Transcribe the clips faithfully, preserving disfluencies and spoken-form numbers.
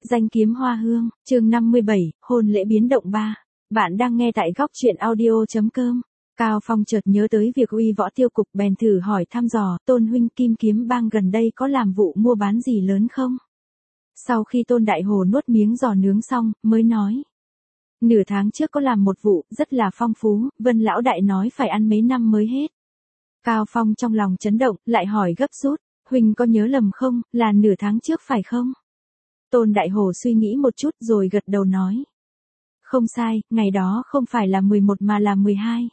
Danh kiếm hoa hương, chương năm mươi bảy, hôn lễ biến động ba. Bạn đang nghe tại góc truyện audio.com. Cao Phong chợt nhớ tới việc uy võ tiêu cục bèn thử hỏi thăm dò, Tôn huynh Kim Kiếm Bang gần đây có làm vụ mua bán gì lớn không? Sau khi Tôn Đại Hồ nuốt miếng giò nướng xong, mới nói. Nửa tháng trước có làm một vụ, rất là phong phú, Vân Lão Đại nói phải ăn mấy năm mới hết. Cao Phong trong lòng chấn động, lại hỏi gấp rút, huynh có nhớ lầm không, là nửa tháng trước phải không? Tôn Đại Hồ suy nghĩ một chút rồi gật đầu nói. Không sai, ngày đó không phải là mười một mà là mười hai.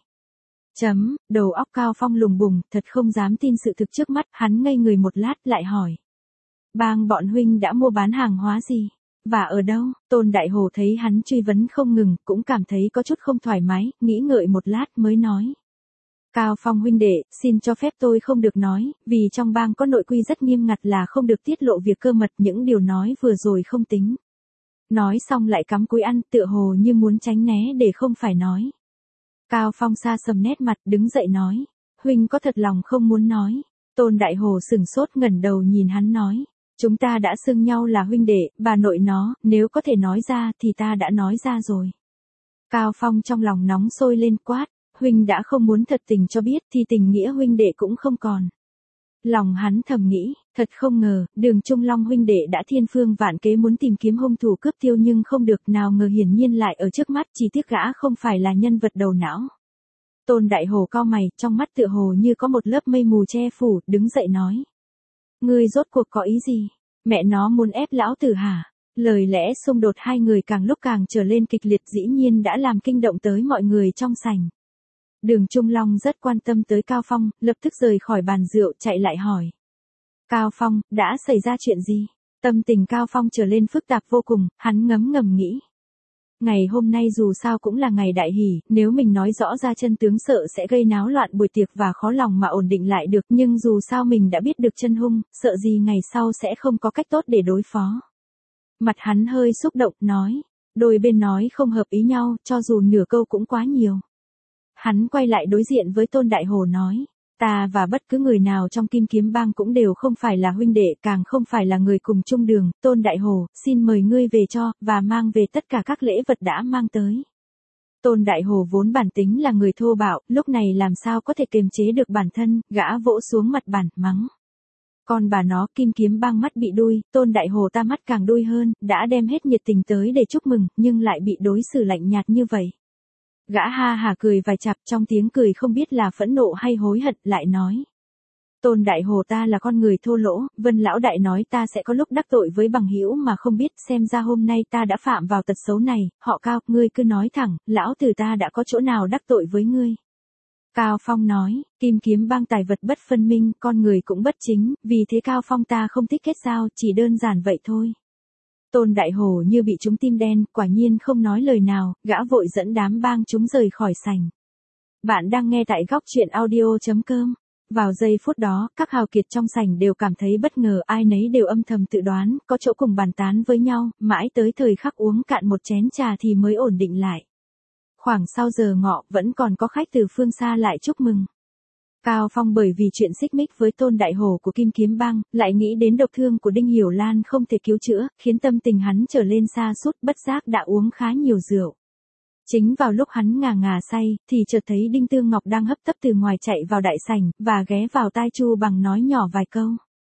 Chấm, đầu óc Cao Phong lùng bùng, thật không dám tin sự thực trước mắt, hắn ngây người một lát lại hỏi. Bang bọn huynh đã mua bán hàng hóa gì? Và ở đâu? Tôn Đại Hồ thấy hắn truy vấn không ngừng, cũng cảm thấy có chút không thoải mái, nghĩ ngợi một lát mới nói. Cao Phong huynh đệ, xin cho phép tôi không được nói, vì trong bang có nội quy rất nghiêm ngặt là không được tiết lộ việc cơ mật, những điều nói vừa rồi không tính. Nói xong lại cắm cúi ăn, tựa hồ như muốn tránh né để không phải nói. Cao Phong xa sầm nét mặt, đứng dậy nói, huynh có thật lòng không muốn nói? Tôn Đại Hồ sừng sốt ngẩng đầu nhìn hắn nói, chúng ta đã xưng nhau là huynh đệ, bà nội nó, nếu có thể nói ra thì ta đã nói ra rồi. Cao Phong trong lòng nóng sôi lên quát. Huynh đã không muốn thật tình cho biết thì tình nghĩa huynh đệ cũng không còn. Lòng hắn thầm nghĩ, thật không ngờ, Đường Trung Long huynh đệ đã thiên phương vạn kế muốn tìm kiếm hung thủ cướp tiêu nhưng không được, nào ngờ hiển nhiên lại ở trước mắt, chỉ tiếc gã không phải là nhân vật đầu não. Tôn Đại Hồ cau mày, trong mắt tựa hồ như có một lớp mây mù che phủ, đứng dậy nói. Ngươi rốt cuộc có ý gì? Mẹ nó muốn ép lão tử hả? Lời lẽ xung đột hai người càng lúc càng trở lên kịch liệt, dĩ nhiên đã làm kinh động tới mọi người trong sảnh. Đường Trung Long rất quan tâm tới Cao Phong, lập tức rời khỏi bàn rượu chạy lại hỏi. Cao Phong, đã xảy ra chuyện gì? Tâm tình Cao Phong trở lên phức tạp vô cùng, hắn ngấm ngầm nghĩ. Ngày hôm nay dù sao cũng là ngày đại hỷ, nếu mình nói rõ ra chân tướng sợ sẽ gây náo loạn buổi tiệc và khó lòng mà ổn định lại được, nhưng dù sao mình đã biết được chân hung, sợ gì ngày sau sẽ không có cách tốt để đối phó. Mặt hắn hơi xúc động, nói. Đôi bên nói không hợp ý nhau, cho dù nửa câu cũng quá nhiều. Hắn quay lại đối diện với Tôn Đại Hồ nói, ta và bất cứ người nào trong Kim Kiếm Bang cũng đều không phải là huynh đệ, càng không phải là người cùng chung đường, Tôn Đại Hồ, xin mời ngươi về cho, và mang về tất cả các lễ vật đã mang tới. Tôn Đại Hồ vốn bản tính là người thô bạo, lúc này làm sao có thể kiềm chế được bản thân, gã vỗ xuống mặt bàn, mắng. Còn bà nó, Kim Kiếm Bang mắt bị đuôi, Tôn Đại Hồ ta mắt càng đuôi hơn, đã đem hết nhiệt tình tới để chúc mừng, nhưng lại bị đối xử lạnh nhạt như vậy. Gã ha hà cười vài chặp, trong tiếng cười không biết là phẫn nộ hay hối hận, lại nói. Tôn Đại Hồ ta là con người thô lỗ, Vân Lão Đại nói ta sẽ có lúc đắc tội với bằng hữu mà không biết, xem ra hôm nay ta đã phạm vào tật xấu này, họ Cao, ngươi cứ nói thẳng, lão tử ta đã có chỗ nào đắc tội với ngươi. Cao Phong nói, Kim Kiếm Bang tài vật bất phân minh, con người cũng bất chính, vì thế Cao Phong ta không thích kết giao, chỉ đơn giản vậy thôi. Tôn Đại Hồ như bị trúng tim đen, quả nhiên không nói lời nào, gã vội dẫn đám bang chúng rời khỏi sảnh. Bạn đang nghe tại góc truyện audio.com. Vào giây phút đó, các hào kiệt trong sảnh đều cảm thấy bất ngờ, ai nấy đều âm thầm tự đoán, có chỗ cùng bàn tán với nhau, mãi tới thời khắc uống cạn một chén trà thì mới ổn định lại. Khoảng sau giờ ngọ, vẫn còn có khách từ phương xa lại chúc mừng. Cao Phong bởi vì chuyện xích mích với Tôn Đại Hồ của Kim Kiếm Bang, lại nghĩ đến độc thương của Đinh Hiểu Lan không thể cứu chữa, khiến tâm tình hắn trở lên sa sút, bất giác đã uống khá nhiều rượu. Chính vào lúc hắn ngà ngà say, thì chợt thấy Đinh Tương Ngọc đang hấp tấp từ ngoài chạy vào đại sảnh, và ghé vào tai Chu Bằng nói nhỏ vài câu.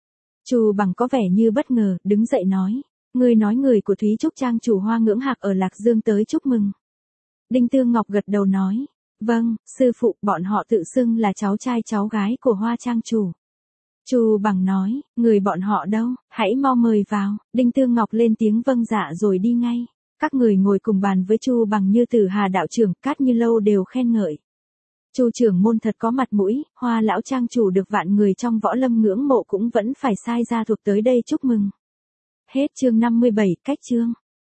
Chu Bằng có vẻ như bất ngờ, đứng dậy nói, ngươi nói người của Thúy Trúc Trang chủ Hoa Ngưỡng Hạc ở Lạc Dương tới chúc mừng. Đinh Tương Ngọc gật đầu nói. Vâng, sư phụ, bọn họ tự xưng là cháu trai cháu gái của Hoa Trang chủ. Chu Bằng nói, người bọn họ đâu, hãy mau mời vào. Đinh Tương Ngọc lên tiếng vâng dạ rồi đi ngay. Các người ngồi cùng bàn với Chu Bằng như Tử Hà đạo trưởng, Cát Như Lâu đều khen ngợi. Chu trưởng môn thật có mặt mũi, Hoa lão trang chủ được vạn người trong võ lâm ngưỡng mộ cũng vẫn phải sai gia thuộc tới đây chúc mừng. Hết chương năm mươi bảy, cách chương.